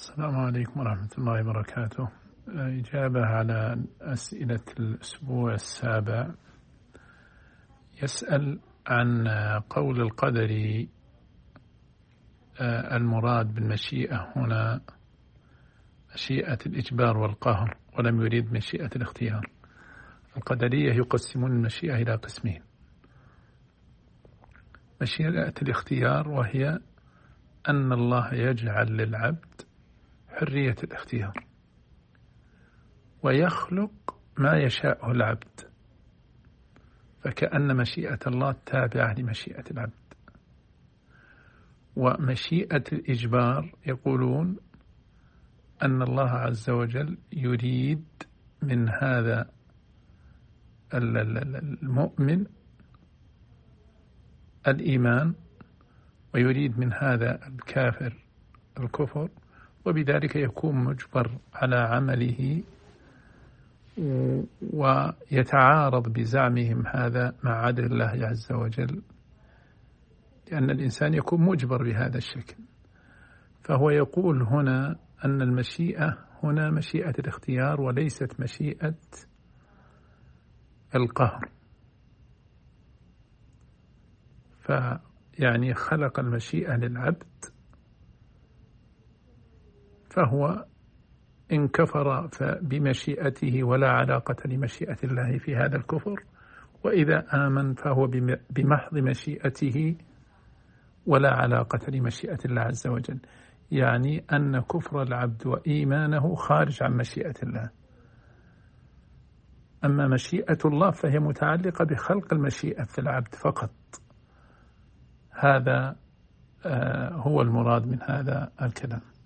السلام عليكم ورحمة الله وبركاته. إجابة على أسئلة الأسبوع السابع. يسأل عن قول القدر المراد بالمشيئة هنا مشيئة الإجبار والقهر، ولم يريد مشيئة الاختيار. القدرية يقسمون المشيئة إلى قسمين: مشيئة الاختيار، وهي أن الله يجعل للعبد حرية الاختيار ويخلق ما يشاءه العبد، فكأن مشيئة الله تابعة لمشيئة العبد. ومشيئة الإجبار يقولون أن الله عز وجل يريد من هذا المؤمن الإيمان، ويريد من هذا الكافر الكفر، وبذلك يكون مجبر على عمله، ويتعارض بزعمهم هذا مع عدل الله عز وجل، لأن الإنسان يكون مجبر بهذا الشكل. فهو يقول هنا أن المشيئة هنا مشيئة الاختيار وليست مشيئة القهر، فيعني خلق المشيئة للعبد، فهو إن كفر فبمشيئته ولا علاقة لمشيئة الله في هذا الكفر، وإذا آمن فهو بمحض مشيئته ولا علاقة لمشيئة الله عز وجل، يعني أن كفر العبد وإيمانه خارج عن مشيئة الله. أما مشيئة الله فهي متعلقة بخلق المشيئة في العبد فقط. هذا هو المراد من هذا الكلام.